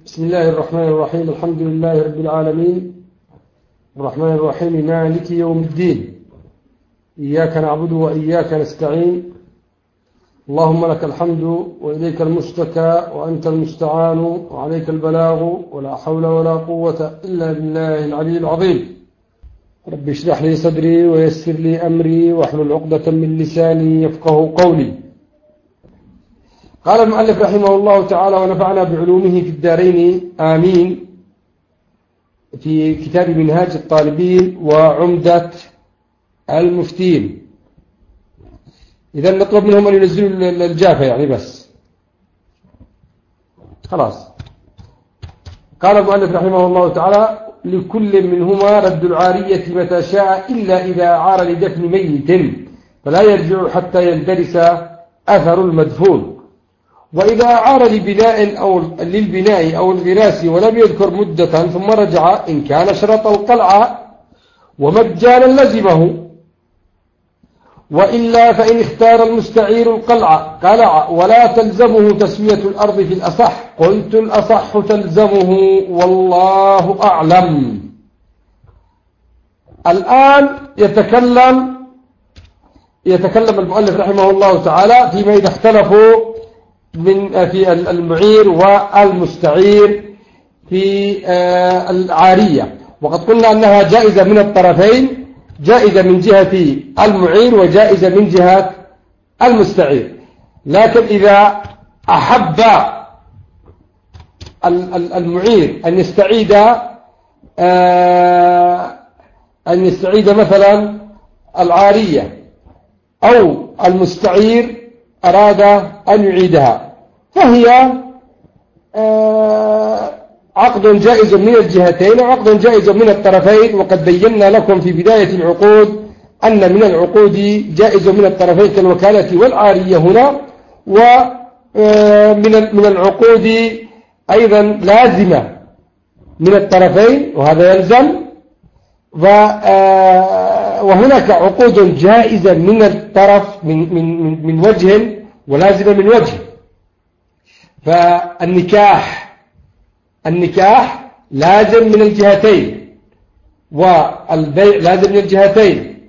بسم الله الرحمن الرحيم. الحمد لله رب العالمين الرحمن الرحيم مالك يوم الدين، إياك نعبد وإياك نستعين. اللهم لك الحمد وإليك المشتكى وأنت المستعان وعليك البلاغ ولا حول ولا قوة إلا بالله العلي العظيم. رب اشرح لي صدري ويسر لي أمري واحلل عقدة من لساني يفقه قولي. قال المؤلف رحمه الله تعالى ونفعنا بعلومه في الدارين آمين، في كتاب منهاج الطالبين وعمدة المفتين. إذا نطلب منهم أن ينزلوا الجافة يعني بس خلاص. قال المؤلف رحمه الله تعالى لكل منهما رد العارية متى شاء إلا إذا أعار لدفن ميت فلا يرجع حتى يندرس أثر المدفون، وإذا أعار لبناء أو للبناء أو الغراس ولم يذكر مدة ثم رجع إن كان شرط القلعة ومجانا لزمه، وإلا فإن اختار المستعير القلعة قلع ولا تلزمه تسوية الأرض في الأصح. قلت الأصح تلزمه والله أعلم. الآن يتكلم المؤلف رحمه الله تعالى فيما إذا اختلفوا في المعير والمستعير في العارية. وقد قلنا أنها جائزة من الطرفين، جائزة من جهة المعير وجائزة من جهة المستعير. لكن إذا أحب المعير أن يستعيد مثلا العارية أو المستعير أراد أن يعيدها فهي عقد جائز من الجهتين وعقد جائز من الطرفين. وقد بينا لكم في بداية العقود أن من العقود جائز من الطرفين كالوكالة والعارية هنا، ومن العقود أيضا لازمة من الطرفين وهذا يلزم، وهناك عقود جائزة من الطرف من وجه ولازمة من وجه. فالنكاح لازم من الجهتين، والبيع لازم من الجهتين،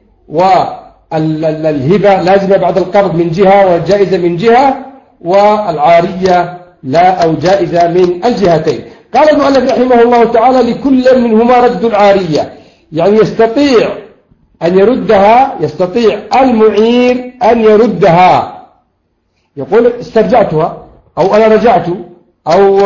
والهبة لازمة بعد القرض من جهة والجائزة من جهة، والعارية لا أو جائزة من الجهتين. قال المؤلف رحمه الله تعالى لكل منهما رد العارية، يعني يستطيع أن يردها، يستطيع المعير أن يردها، يقول استرجعتها أو أنا رجعت أو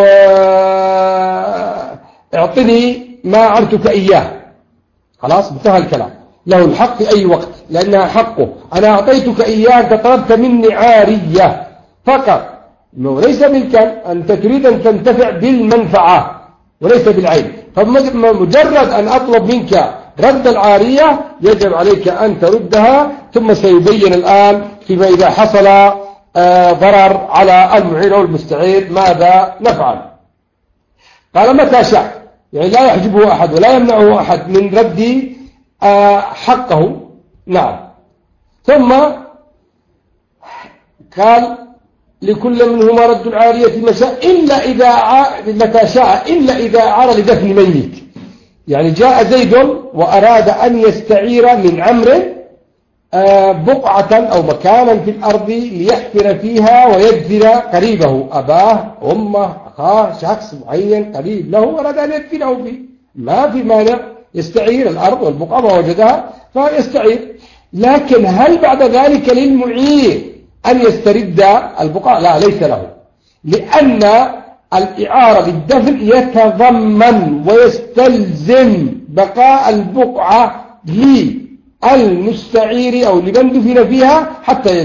اعطني ما عرتك إياه، خلاص انتهى الكلام. له الحق في أي وقت لأنها حقه. أنا أعطيتك إياه أنت طلبت مني عارية فقط، وليس منك أنت تريد أن تنتفع بالمنفعة وليس بالعين. فمجرد أن أطلب منك رد العارية يجب عليك أن تردها. ثم سيبين الآن فيما إذا حصل ضرر على المعير أو المستعير ماذا نفعل. قال متى شاء، يعني لا يحجبه أحد ولا يمنعه أحد من رد حقه. نعم. ثم قال لكل منهما رد العارية متى شاء إلا إذا أعار لدفن ميت. يعني جاء زيد وأراد أن يستعير من عمرو بقعة أو مكانا في الأرض ليحفر فيها ويدفن قريبه، أباه أمه أخاه شخص معين قريب له أراد أن يدفنه فيه، ما في مانع يستعير الأرض والبقعة ما وجدها فيستعير. لكن هل بعد ذلك للمعير أن يسترد البقعة؟ لا، ليس له، لأن الإعارة للدفن يتضمن ويستلزم بقاء البقعة للمستعير أو لمن دفن فيها حتى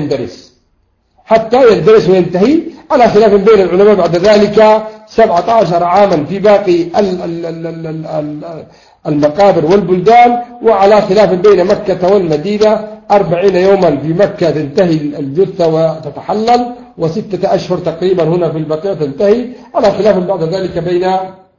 يندرس وينتهي، على خلاف بين العلماء بعد ذلك 17 عاما في باقي المقابر والبلدان، وعلى خلاف بين مكة والمدينة 40 يوما في مكة تنتهي الجثة وتتحلل، و6 أشهر تقريبا هنا في البقيع تنتهي، على خلاف بعد ذلك بين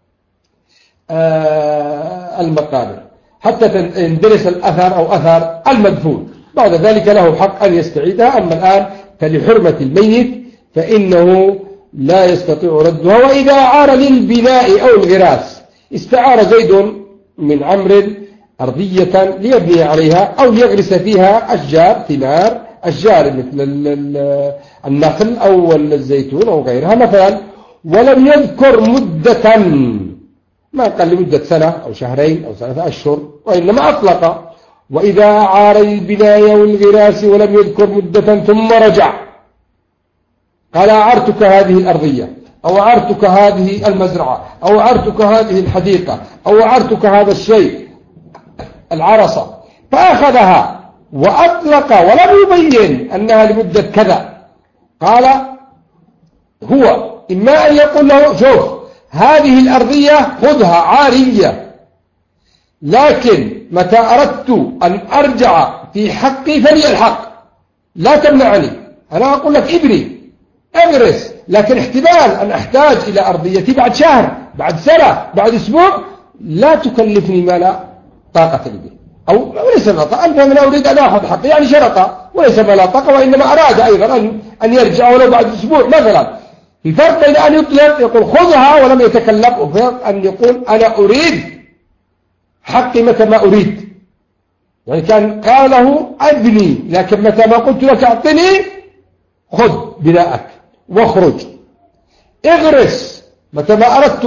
المقابر حتى يندرس الأثر أو أثر المدفون. بعد ذلك له حق أن يستعيدها. أما الآن فلحرمة الميت فإنه لا يستطيع ردها. وإذا أعار للبناء أو الغراس، استعار زيد من عمرو أرضية ليبني عليها أو ليغرس فيها أشجار ثمار، أشجار مثل النخل أو الزيتون أو غيرها مثلا، ولم يذكر مدة، ما قال لمدة سنة أو شهرين أو 3 أشهر، وإنما أطلق. وإذا أعار البناء والغراس ولم يذكر مدة ثم رجع قال أعرتك هذه الأرضية، أو أعرتك هذه المزرعة، أو أعرتك هذه الحديقة، أو أعرتك هذا الشيء العرصة، فأخذها وأطلق ولم يبين أنها لمدة كذا، قال هو إما أن يقول له شوف هذه الأرضية خذها عارية، لكن متى أردت أن أرجع في حقي فلي الحق، لا تمنعني، أنا أقول لك ابني أغرس، لكن احتمال أن أحتاج إلى أرضيتي بعد شهر، بعد سنة، بعد أسبوع، لا تكلفني ما لا طاقة لي به. أو وليس لا طاقة، أنت من أريد أن أخذ حقي يعني شرط، وليس ما لا طاقة، وإنما أراد أيضا أن يرجع ولو بعد أسبوع مثلا. الفرق بين أن يطلق يقول خذها ولم يتكلم، وفرق أن يقول أنا أريد حقي متى ما أريد. يعني كان قاله أبني، لكن متى ما قلت لك أعطني خذ بناءك واخرج، اغرس متى ما أردت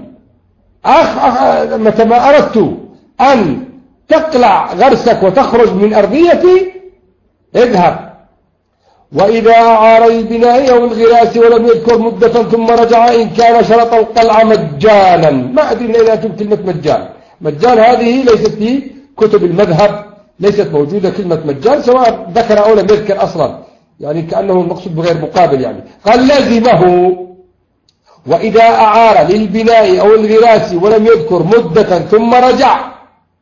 أن تقلع غرسك وتخرج من أرضيتي اذهب. وإذا أعار البناء أو الغراس ولم يذكر مدة ثم رجع إن كان شرط القلع مجانا. ما أدري إذا تكتب كلمة مجان هذه ليست في كتب المذهب، ليست موجودة كلمة مجان، سواء ذكر أو لم يذكر أصلا، يعني كأنه المقصود بغير مقابل. يعني قال لازمه. وإذا أعار للبناء أو الغراس ولم يذكر مدة ثم رجع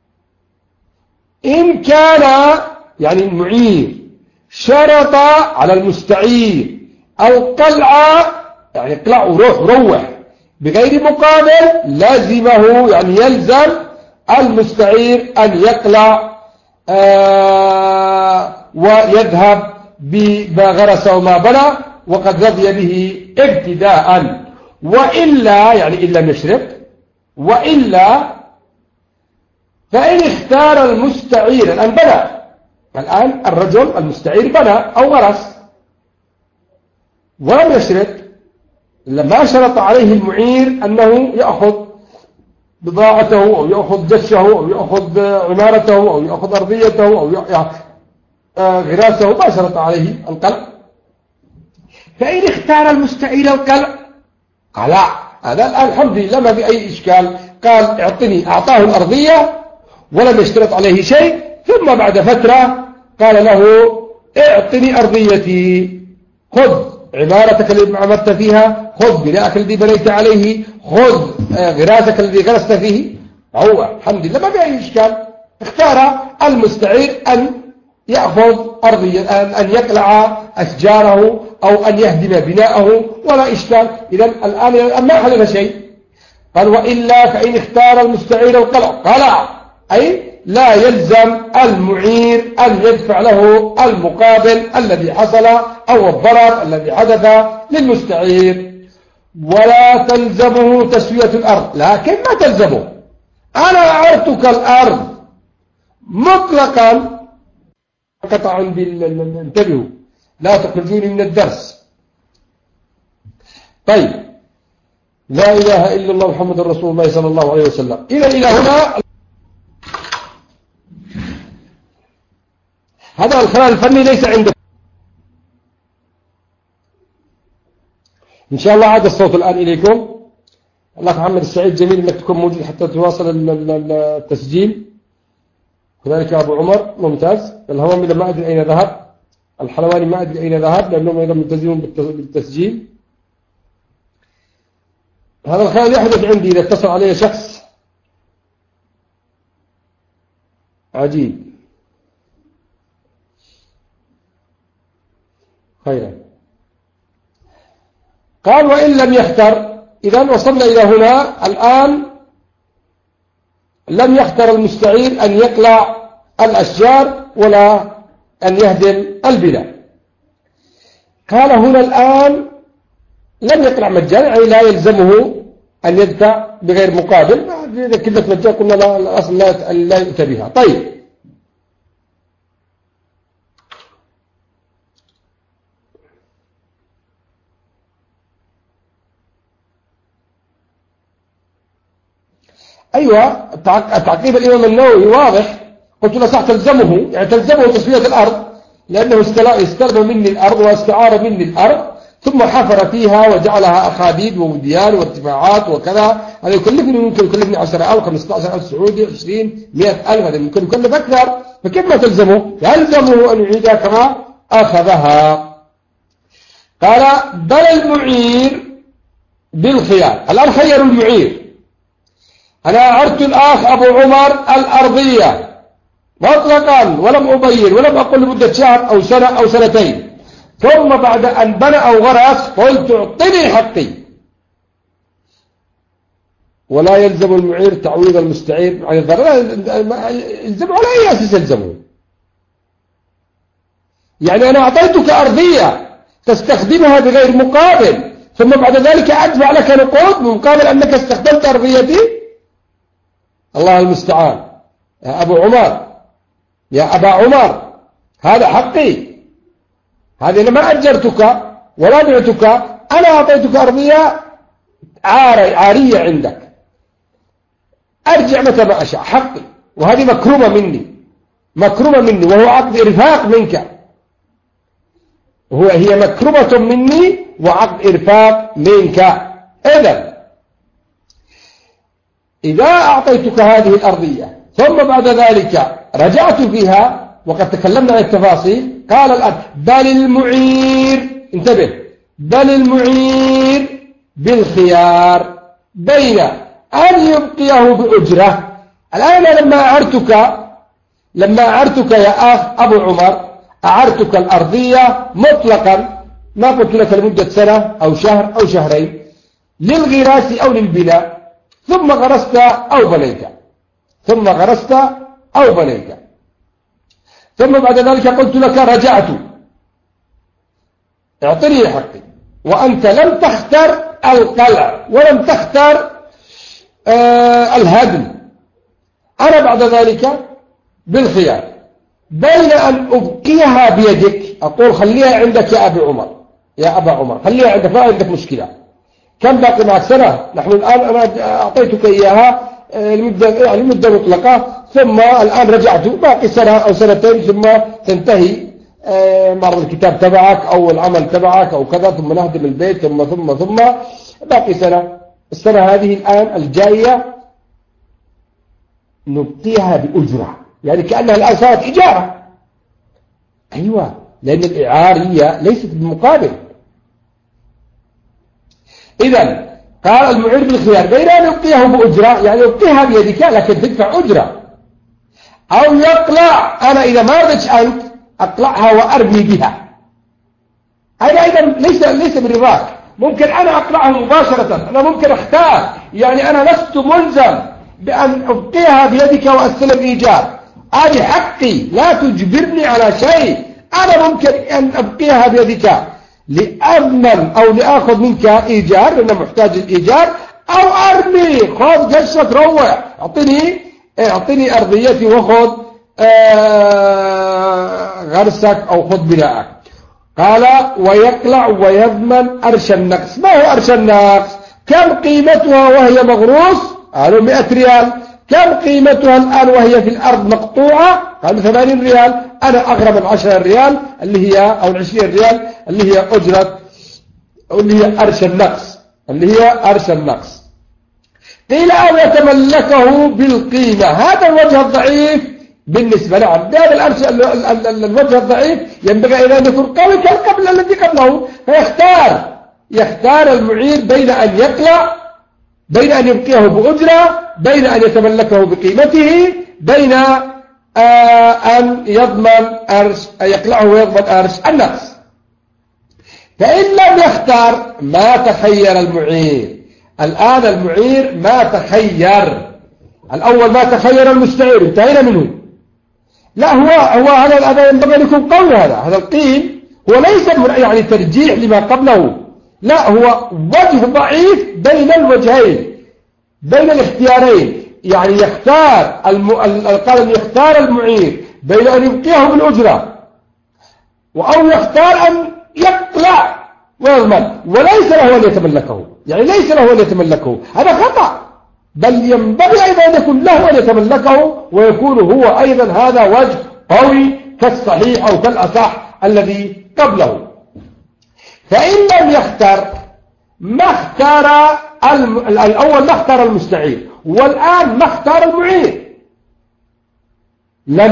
إن كان يعني المعير شرط على المستعير القلع، يعني اقلع وروح بغير مقابل، لازمه يعني يلزم المستعير أن يقلع ويذهب بما غرس وما بنى وقد رضي به ابتداء. وإلا يعني إن لم يشرط، وإلا فإن اختار المستعير الآن بنى، الآن الرجل المستعير بنى أو غرس ولم يشرط، لما شرط عليه المعير أنه يأخذ بضاعته أو يأخذ جشه أو يأخذ عمارته أو يأخذ أرضيته أو غراسه، ما شرط عليه القلع. فإن اختار المستعير القلع قلع، هذا الآن الحمد لله ما في أي إشكال، قال اعطني، أعطاه الأرضية ولم يشترط عليه شيء، ثم بعد فترة قال له اعطني أرضيتي، خذ عمارتك التي عمرت فيها، خذ بناءك الذي بنيت عليه، خذ غراسك الذي غرست فيه. هو الحمد لله ما في أي إشكال، اختار المستعير أن يأخذ أرضية، أن يقلع أشجاره أو أن يهدم بناءه ولا إشكال. إذن الآن ما حدث شيء. قال وإلا فإن اختار المستعير القلع قلع، أي لا يلزم المعير أن يدفع له المقابل الذي حصل أو الضرر الذي حدث للمستعير. ولا تلزمه تسوية الأرض، لكن ما تلزمه. أنا أعرتك الأرض مطلقا، قطعا انتبهوا لا تخرجوني من الدرس. طيب، لا إله إلا الله محمد رسول الله صلى الله عليه وسلم. إلى هنا هذا الخلال الفني ليس عندك إن شاء الله. عاد الصوت الآن إليكم. الله محمد السعيد جميل أنك تكون موجود حتى تواصل التسجيل. كذلك أبو عمر ممتاز. الهوامي ما أدري أين ذهب، الحلواني ما أدري أين ذهب لأنهم أيضا ملتزمون بالتسجيل. هذا الخلل يحدث عندي إذا اتصل علي شخص عجيب. خيرا. قال وإن لم يختر. إذن وصلنا إلى هنا الآن. لم يختر المستعير أن يقلع الأشجار ولا أن يهدم البناء. قال هنا الآن لم يقلع مجانا أي لا يلزمه أن يدفع بغير مقابل. إذا كلمة مجان قلنا الأصل لا يؤتى بها. طيب أيوة، تعقيب الإمام النووي واضح. قلت له صح تلزمه، يعني تلزمه تسوية الأرض، لأنه استلم مني الأرض واستعار مني الأرض ثم حفر فيها وجعلها أخاديد ووديان وارتفاعات وكذا. هذا يكلفني، ممكن يكلفني 10,000 15,000 سعودي 20 100,000، هذا ممكن يكلف أكثر. فكيف ما تلزمه؟ يلزمه أن يعيدها كما أخذها. قال بل المعير بالخيار. الآن خير المعير. أنا أعرت الأخ أبو عمر الأرضية مطلقا ولم أبين ولم أقل لمدة شهر أو سنة أو سنتين، ثم بعد أن بنى أو غرس قلت اعطني حقي. ولا يلزم المعير تعويض المستعير عن الضرر. يلزم على أي أساس يلزمه؟ يعني أنا أعطيتك أرضية تستخدمها بغير مقابل، ثم بعد ذلك أدفع لك نقود مقابل أنك استخدمت أرضيتي. الله المستعان. يا أبو عمر، يا أبا عمر، هذا حقي، هذه أنا ما أجرتك ولا بعتك، أنا أعطيتك أرضية عارية عندك، أرجع متى ما أشاء، حقي. وهذه مكرومة مني، مكرومة مني، وهو عقد إرفاق منك. هي مكرومة مني وعقد إرفاق منك. إذا أعطيتك هذه الأرضية ثم بعد ذلك رجعت فيها، وقد تكلمنا عن التفاصيل، قال الآن بل المعير، انتبه، بل المعير بالخيار بين أن يبقيه بأجرة. الآن لما أعرتك يا أخ أبو عمر، أعرتك الأرضية مطلقا، ما قلت لك لمدة سنة أو شهر أو شهرين، للغراس أو للبناء، ثم غرست أو بنيت، ثم غرست أو بنيت، ثم بعد ذلك قلت لك رجعت، اعطني حقي، وأنت لم تختر القلع ولم تختر الهدم. أنا بعد ذلك بالخيار بين أن أبقيها بيدك، أقول خليها عندك يا أبي عمر، يا أبا عمر، خليها عندك، ما عندك مشكلة. كم باقي معك؟ سنة. نحن الآن أنا أعطيتك إياها لمدة مطلقة، ثم الآن رجعت، باقي سنة أو سنتين ثم تنتهي معرض الكتاب تبعك أو العمل تبعك أو كذا، ثم نهدم البيت، ثم باقي سنة. السنة هذه الآن الجاية نبقيها بأجرة، يعني كأنها الآن صارت إجارة. أيوة، لأن الإعارية ليست بالمقابل. إذن قال المعير بالخيار بين أن يبقيه بأجرة، يعني يبقيها بيدك لكن تدفع أجرة، أو يقلع. أنا إذا ما رضيتش أنت أقلعها وأرمي بها، أنا أيضا ليس برضاك. ممكن أنا أقلعها مباشرة، أنا ممكن أختار، يعني أنا لست ملزم بأن أبقيها بيدك وأستلم إيجار. هذه حقي، لا تجبرني على شيء. أنا ممكن أن أبقيها بيدك لأضمن أو لأخذ منك إيجار لأنه محتاج الإيجار، أو أرمي، خذ قشة روح، أعطني أرضيتي وخذ غرسك أو خذ بناءك. قال ويقلع ويضمن أرش النقص. ما هو أرش النقص؟ كم قيمتها وهي مغروس؟ قالوا 100 ريال. كم قيمتها الآن وهي في الأرض مقطوعة؟ قالوا 80 ريال. أنا أغرم 10 ريال اللي هي أو 20 ريال اللي هي أجرة، اللي هي أرش النقص، اللي هي أرش النقص. قيل أو يتملكه بالقيمة. هذا الوجه الضعيف بالنسبة له. هذا الأرش الوجه الضعيف ينبغي أن يكون قوي كالقبل الذي قبله، فيختار المعير بين أن يقلع، بين أن يبقيه بأجرة، بين أن يتملكه بقيمته، بين أن يضمن يقلعه ويضمن أرش النقص. فإن لم يختار ما تخير المعير. الآن المعير ما تخير. الأول ما تخير المستعير، انتهينا منه. لا، هو هذا ينبغي أن يكون قوي. هذا القيل هو ليس يعني ترجيح لما قبله، لا، هو وجه ضعيف بين الوجهين، بين الاختيارين. يعني يختار قال يختار المعير بين أن يبقيه بالأجرة أو يختار أن يقلع ويضمن، وليس له أن يتملكه. يعني ليس له أن يتملكه، هذا خطأ، بل ينبغي أيضا أن يكون له أن يتملكه، ويكون هو أيضا هذا وجه قوي كالصحيح أو كالأصح الذي قبله. فإن لم يختار ما اختار الأول، ما اختار المستعير، والآن ما اختار المعير، لم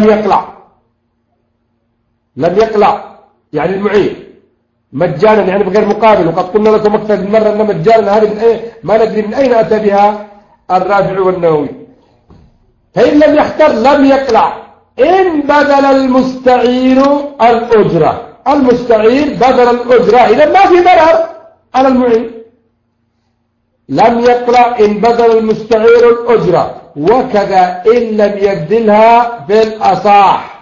يقلع يعني المعير مجانا، يعني بغير مقابل. وقد قلنا لكم أكثر من مرة أن مجانا هذه من أين، ما ندري من أين أتى بها الرافع والنووي. فإن لم يختار لم يقلع إن بدل المستعير الأجرة. المستعير بدل الأجرة، إذا ما في ضرر على المعير. لم يقلع إن بدل المستعير الأجرة، وكذا إن لم يبذلها في الأصح.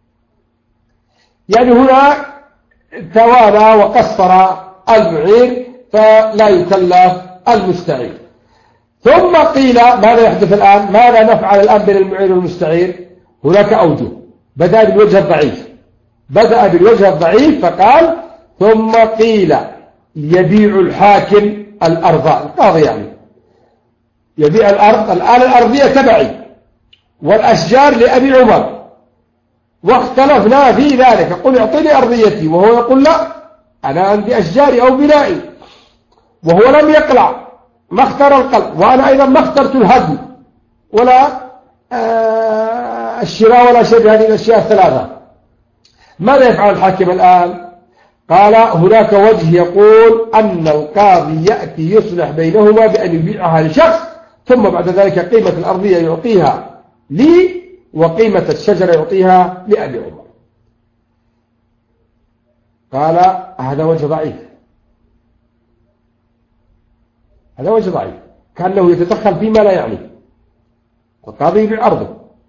يعني هنا توانى وقصر المعير فلا يكلف المستعير. ثم قيل ماذا يحدث الآن؟ ماذا نفعل الآن بين المعير والمستعير؟ هناك أوجه. بدأ بالوجه الضعيف فقال ثم قيل يبيع الحاكم الأرض، القاضي يعني يبيع الأرض. الآن الأرضية تبعي والأشجار لأبي عمر، واختلفنا في ذلك، يقول اعطيني أرضيتي وهو يقول لا أنا عندي أشجاري أو بنائي، وهو لم يقلع، ما اختار القلع، وأنا أيضا ما اخترت الهدم ولا الشراء ولا شيء هذه الأشياء الثلاثة. ماذا يفعل الحاكم الآن؟ قال هناك وجه يقول أن القاضي يأتي يصلح بينهما بأن يبيعها لشخص، ثم بعد ذلك قيمة الأرضية يعطيها لي وقيمة الشجرة يعطيها لأبي عمر. قال هذا وجه ضعيف، هذا وجه ضعيف، كأنه يتدخل فيما لا يعني. القاضي يبيع أرضه،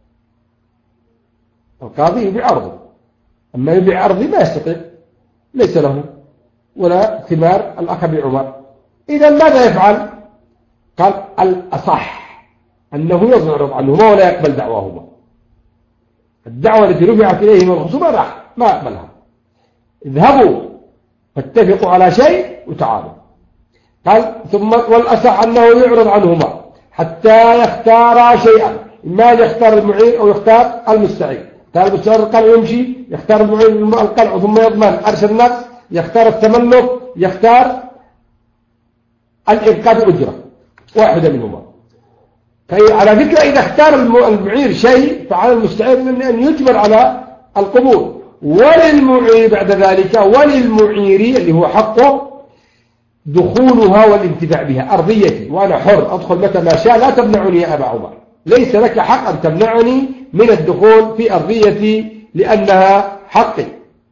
القاضي يبيع أرضه، أما يبيع أرضي ما يستطيع، ليس له ولا ثمار الأخ أبي عمر. إذا ماذا يفعل؟ قال الأصح أنه يضرب عنهما ولا يقبل دعواهما. الدعوة التي رفعت إليهما الخصومة راح ما أقبلها، اذهبوا فاتفقوا على شيء وتعالوا. قال ثم والأصح أنه يعرض عنهما حتى يختار شيئا، إما يختار المعير أو يختار المستعير. يختار المستعير القلع يمشي، يختار المعير القلع ثم يضمن عرش النقص، يختار التملك، يختار الإبقاء بأجرة، واحدة منهما. على فكرة إذا اختار المعير شيء فعلى المستعير أن يجبر على القبول، وللمعير بعد ذلك وللمعير اللي هو حقه دخولها والانتفاع بها. أرضيتي وأنا حر أدخل متى ما شاء، لا تمنعني يا أبا عمر، ليس لك حق أن تمنعني من الدخول في أرضيتي لأنها حقي.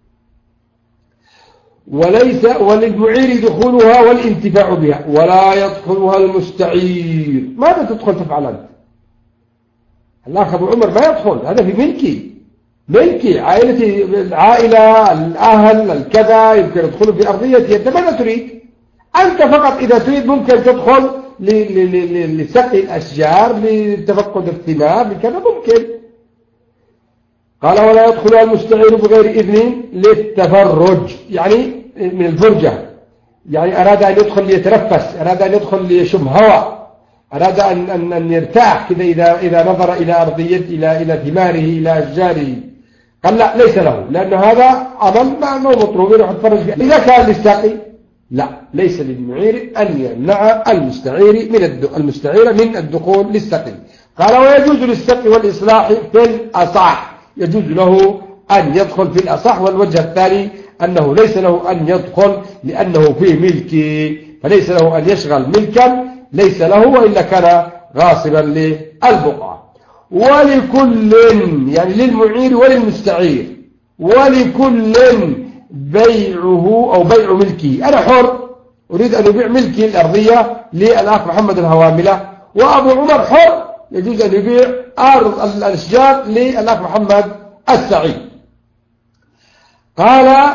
وللمعير دخولها والانتفاع بها، ولا يدخلها المستعير. ماذا تدخل تفعل أنت؟ الأخ أبو عمر ما يدخل، هذا في ملكي عائلتي، العائلة، الأهل، الكذا يمكن يدخلوا في أرضيتي. أنت ماذا تريد؟ أنت فقط إذا تريد ممكن تدخل لسقي الأشجار، لتفقد الثمار، لكذا ممكن. قال ولا يدخلها المستعير بغير إذن للتفرج، يعني من الفرجة، يعني أراد أن يدخل ليتنفس، أراد أن يدخل ليشم هواء، أراد أن يرتاح كذا إذا نظر إلى أرضية إلى ثماره إلى أشجاره. قال لا، ليس له، لأن هذا عمل ما مطلوب يروح يتفرج فيه. إذا كان للساقي لا، ليس للمعير أن يمنع المستعير من الدخول للسقي. قال ويجوز للسقي والإصلاح في الأصح، يجوز له أن يدخل في الأصح. والوجه الثاني أنه ليس له أن يدخل لأنه في ملكه، فليس له أن يشغل ملكا ليس له، وإلا كان غاصبا للبقعة. ولكل يعني للمعير وللمستعير ولكل بيعه أو بيع ملكه. أنا حر أريد أن يبيع ملكي الأرضية للأخ محمد الهواملة، وأبو عمر حر يجوز أن يبيع أرض الأشجار للأخ محمد السعيد. قال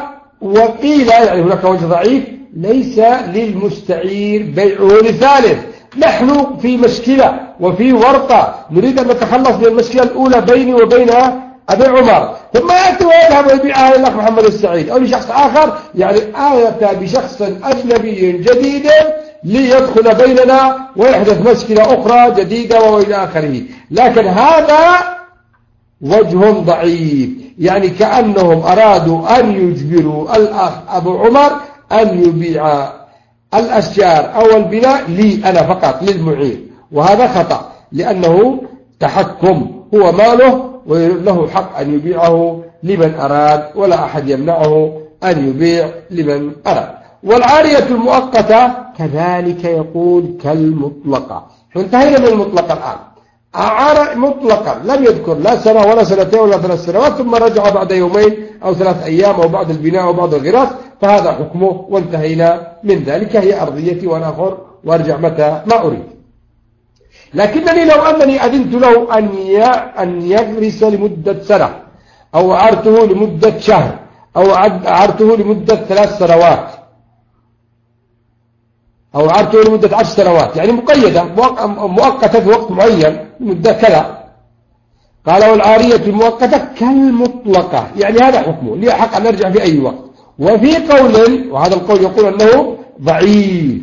وقيل يعني هناك وجه ضعيف ليس للمستعير بيعه لثالث. نحن في مشكلة وفي ورطة نريد أن نتخلص من المشكلة الأولى بيني وبين أبي عمر، ثم يأتي ويذهب ويبيعها للأخ محمد السعيد أو لشخص آخر، يعني آية بشخص أجنبي جديد ليدخل بيننا ويحدث مشكلة أخرى جديدة وإلى آخره. لكن هذا وجه ضعيف، يعني كأنهم أرادوا أن يجبروا الأخ أبو عمر أن يبيع الأشجار أو البناء لي أنا فقط للمعير، وهذا خطأ، لأنه تحكم، هو ماله وله حق أن يبيعه لمن أراد، ولا أحد يمنعه أن يبيع لمن أراد. والعارية المؤقتة كذلك يقول كالمطلقة. انتهينا من المطلقة الآن. أعار مطلقا لم يذكر لا سنة ولا سنتين ولا 3 سنوات، ثم رجع بعد يومين أو 3 أيام أو بعد البناء أو بعد الغراس، فهذا حكمه وانتهينا من ذلك. هي أرضيتي وأنا أخر وأرجع متى ما أريد. لكنني لو أنني أذنت له أن يغرس لمدة سنة، أو أعرته لمدة شهر، أو أعرته لمدة 3 سنوات، أو أعرته لمدة 10 سنوات، يعني مقيدة مؤقتة في وقت معين لمدة كذا. قال والعارية المؤقتة كالمطلقة، يعني هذا حكمه لي حق أن أرجع في أي وقت. وفي قول، وهذا القول يقول أنه ضعيف،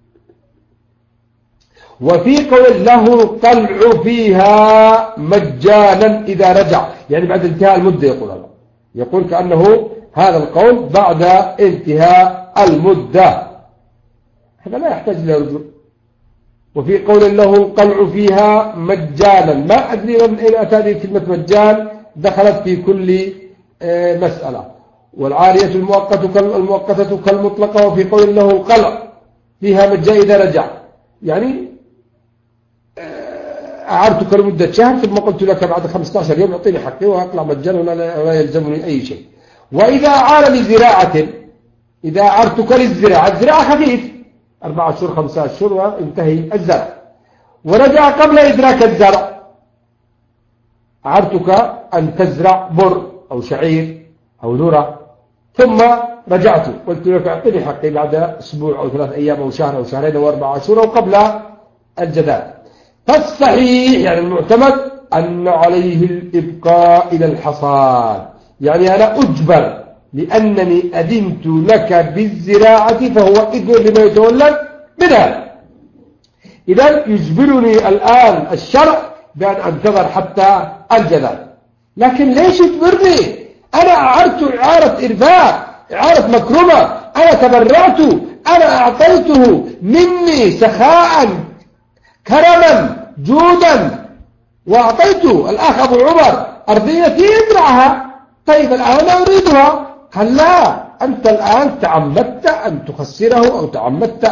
وفي قول له القلع فيها مجانا إذا رجع، يعني بعد انتهاء المدة. يقول كأنه هذا القول بعد انتهاء المدة، هذا لا يحتاج إلى رجوع. وفي قول له القلع فيها مجانا، ما أدري من أين أتى هذه كلمة مجان، دخلت في كل مسألة. والعارية المؤقتة كالمطلقة. وفي قول له القلع فيها مجان إذا رجع، يعني أعرتك لمدة شهر ثم قلت لك بعد 15 يوم أعطيني حقي وأطلع مجانا ولا يلزمني أي شيء. وإذا أعار لزراعة، إذا أعرتك للزراعة، الزراعة خفيف 4 أشهر 5 أشهر وانتهي الزرع، ورجع قبل إدراك الزرع، أعرتك أن تزرع بر أو شعير أو ذرة، ثم رجعت قلت لك أعطيني حقي بعد أسبوع أو 3 أيام أو شهر أو شهرين أو 4 أشهر أو قبل الجداد. فالصحيح يعني المعتمد أن عليه الإبقاء إلى الحصاد، يعني أنا أجبر لأنني أذنت لك بالزراعة فهو إذن لما يتولد منها. إذن يجبرني الآن الشرع بأن أنتظر حتى الجداد. لكن ليش يجبرني؟ أنا أعرت إعارة إرفاق، إعارة مكرمة، أنا تبرعت، أنا أعطيته مني سخاء كرما جودا، وأعطيته الأخ أبو عمر أرضيتي يزرعها. طيب الآن أنا أريدها. قال لا، أنت الآن تعمدت أن تخسره أو تعمدت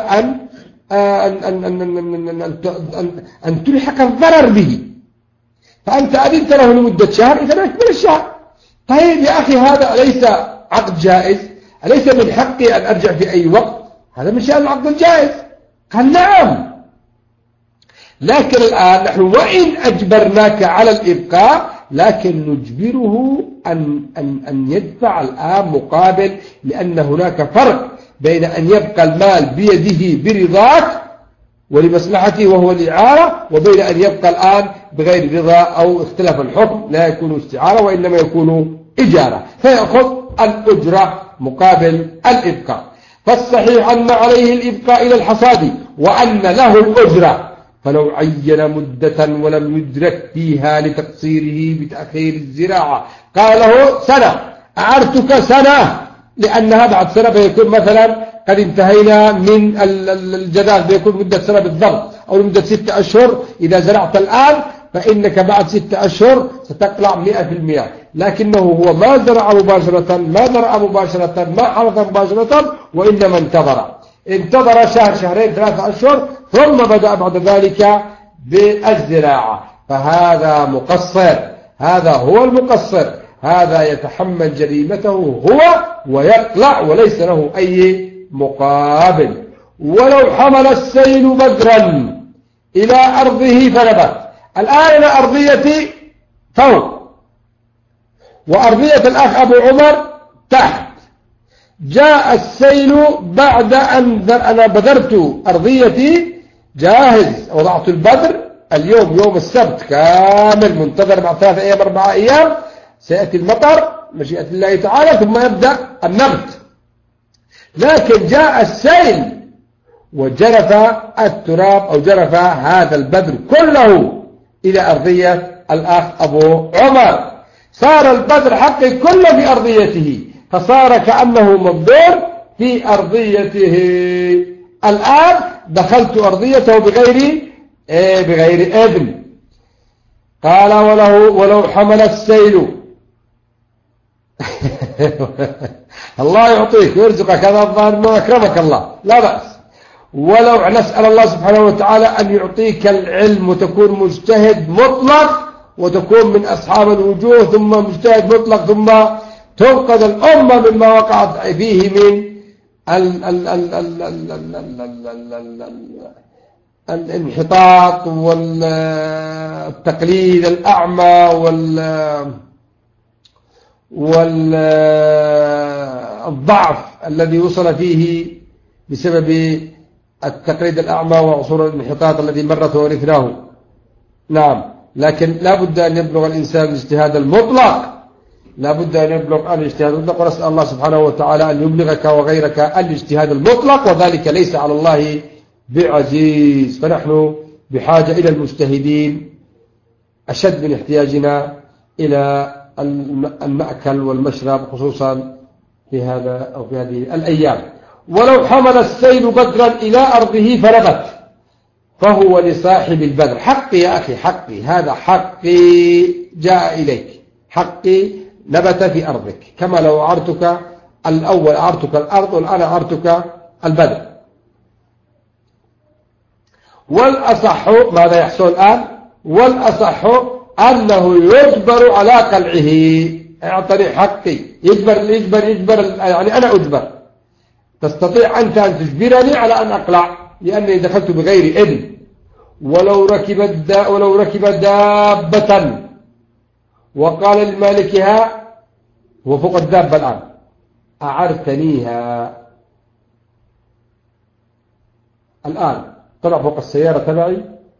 أن تلحق الضرر به، فأنت أذنت له لمدة شهر، إذا أكمل الشهر. طيب يا أخي هذا أليس عقد جائز؟ أليس من حقي أن أرجع في أي وقت؟ هذا من شأن العقد الجائز. قال نعم، لكن الآن نحن وإن أجبرناك على الإبقاء لكن نجبره أن يدفع الآن مقابل، لأن هناك فرق بين أن يبقى المال بيده برضاك ولمصلحته وهو الإعارة، وبين أن يبقى الآن بغير رضا أو اختلاف الحكم، لا يكون استعارة وإنما يكون إجارة، فيأخذ الأجرة مقابل الإبقاء. فالصحيح أن عليه الإبقاء إلى الحصاد وأن له الأجرة، فلو عين مدة ولم يدرك فيها لتقصيره بتأخير الزراعة قال له سنة، أعرتك سنة، لأنها بعد سنة بيكون مثلا قد انتهينا من الجداد، بيكون مدة سنة بالضبط أو لمدة 6 أشهر. إذا زرعت الآن فإنك بعد 6 أشهر ستقلع 100%، لكنه هو ما زرع مباشرة، ما زرع مباشرة، ما حرث مباشرة، وإنما انتظر شهر 2 3 أشهر ثم بدأ بعد ذلك بالزراعة. فهذا مقصر، هذا هو المقصر، هذا يتحمل جريمته هو ويقلع وليس له أي مقابل. ولو حمل السيل بذرا إلى أرضه فنبت، الآن إلى أرضيتي فوق وأرضية الأخ أبو عمر تحت، جاء السيل بعد أن أنا بذرت أرضيتي جاهز، وضعت البذر اليوم يوم السبت كامل منتظر، بعد 3 أيام 4 أيام سيأتي المطر مشيئة الله تعالى ثم يبدأ النبت. لكن جاء السيل وجرف التراب أو جرف هذا البذر كله إلى أرضية الأخ أبو عمر، صار البذر حقي كله في أرضيته، فصار كأنه مبذور في أرضيته. الآن دخلت أرضيته بغير إذن. قال ولو حمل السيل الله يعطيك ويرزقك، هذا الظاهر أكرمك الله لا بأس. ولو نسأل الله سبحانه وتعالى أن يعطيك العلم وتكون مجتهد مطلق وتكون من أصحاب الوجوه، ثم مجتهد مطلق، ثم تنقذ الأمة مما وقعت فيه من الانحطاط والتقليد الأعمى والضعف الذي وصل فيه بسبب التقليد الأعمى وعصور الانحطاط الذي مرت وورثناه. نعم، لكن لا بد أن يبلغ الإنسان الاجتهاد المطلق، لا بد أن يبلغ الاجتهاد المطلق، ونسأل الله سبحانه وتعالى أن يبلغك وغيرك الاجتهاد المطلق، وذلك ليس على الله بعزيز. فنحن بحاجة إلى المجتهدين أشد من احتياجنا إلى المأكل والمشرب، خصوصا في هذا أو في هذه الأيام. ولو حمل السيل بدرا إلى أرضه فنبت فهو لصاحب البذر. حقي يا أخي، حقي، هذا حقي جاء إليك، حقي نبت في أرضك، كما لو أعرتك الأول أعرتك الأرض والآن أعرتك البذر. والأصح ماذا يحصل الآن؟ والأصح أنه يجبر على قلعه. أعطني حقي، يجبر يعني أنا أجبر. تستطيع أنت أن تجبرني على أن أقلع لأنني دخلت بغير إذن. ولو ركب دابة وقال لمالكها، هو فوق الدابة الآن، أعرتنيها. الآن طلع فوق السيارة تبعي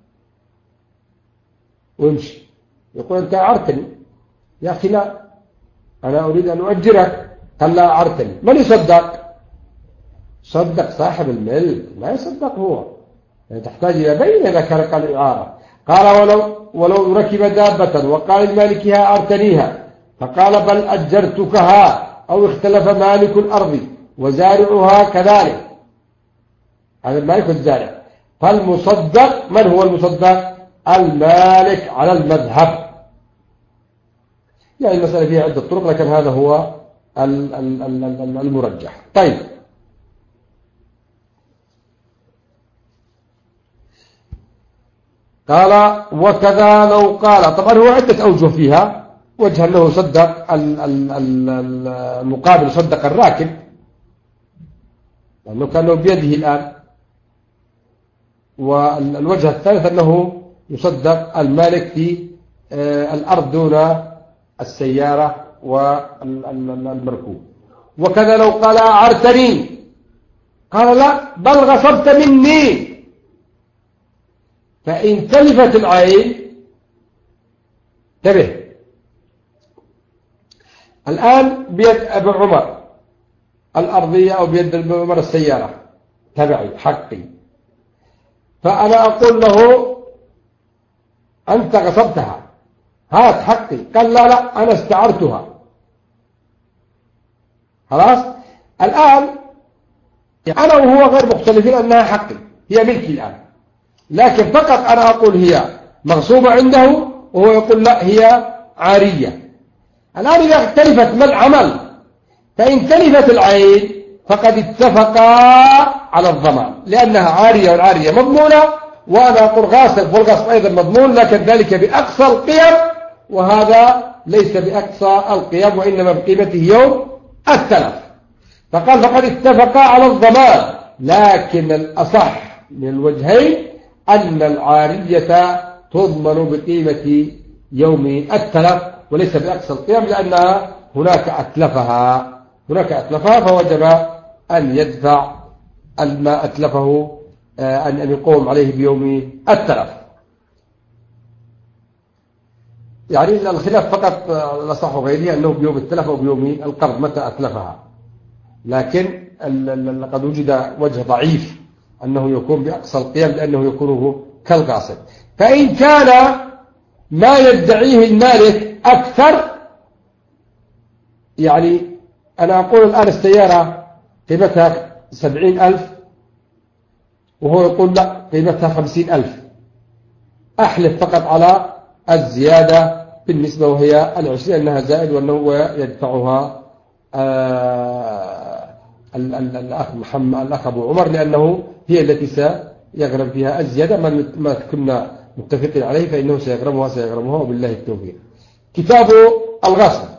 ويمشي، يقول أنت أعرتني. يا أخي لا، أنا أريد أن أؤجرك. قال لا أعرتني. من يصدق؟ صدق صاحب الملك، ما يصدق هو، يعني تحتاج إلى بين إذا كان الإعارة. قال ولو ركب دابة وقال لمالكها أعرتنيها، فقال بل أجرتكها، أو اختلف مالك الأرض وزارعها كذلك، هذا المالك والزارع. فالمصدق من هو المصدق؟ المالك على المذهب. يعني المسألة فيها عدة طرق، لكن هذا هو المرجح. طيب، قال وكذا لو قال، طبعا هو عدة أوجه فيها. وجه أنه صدق المقابل، صدق الراكب لأنه كان بيده الآن. والوجه الثالث أنه يصدق المالك في الأرض دون السيارة والمركوب. وكذا لو قال أعرتني، قال لا بل غصبت مني، فإن تلفت العين. انتبه، الآن بيد أبو عمر الأرضية أو بيد أبو عمر السيارة تبعي حقي، فأنا أقول له أنت غصبتها، هات حقي. قال لا أنا استعرتها. خلاص، الآن أنا وهو غير مختلفين أنها حقي، هي ملكي الآن، لكن فقط أنا أقول هي مغصوبة عنده وهو يقول لا هي عارية. الآن إذا اختلفت ما العمل؟ فإن تلفت العين فقد اتفقا على الضمان، لأنها عارية والعارية مضمونة، وأنا أقول غاصب والغاصب أيضا مضمون، لكن ذلك بأقصى القيم وهذا ليس بأقصى القيم، وإنما بقيمته يوم التلف. فقال فقد اتفقا على الضمان، لكن الأصح من الوجهين أن العارية تضمن بقيمة يوم التلف وليس بأقصى القيم، لأنها هناك أتلفها. هناك أتلفها فوجب أن يدفع ما أتلفه، أن يقوم عليه بيوم التلف. يعني الخلاف فقط لصح غيره أنه بيوم التلف أو بيوم القرض متى أتلفها، لكن قد وجد وجه ضعيف أنه يكون بأقصى القيم لأنه يكون كالقاصد. فإن كان ما يدعيه المالك أكثر، يعني أنا أقول الآن السيارة قيمتها 70,000 وهو يقول لا قيمتها 50,000، أحلف فقط على الزيادة بالنسبة وهي 20 أنها زائد وأنه يدفعها الأخ أبو عمر، لأنه هي التي سيغرم فيها الزيادة ما كنا متفقين عليه، فإنه سيغرمها وبالله التوفيق. كتاب الغصب.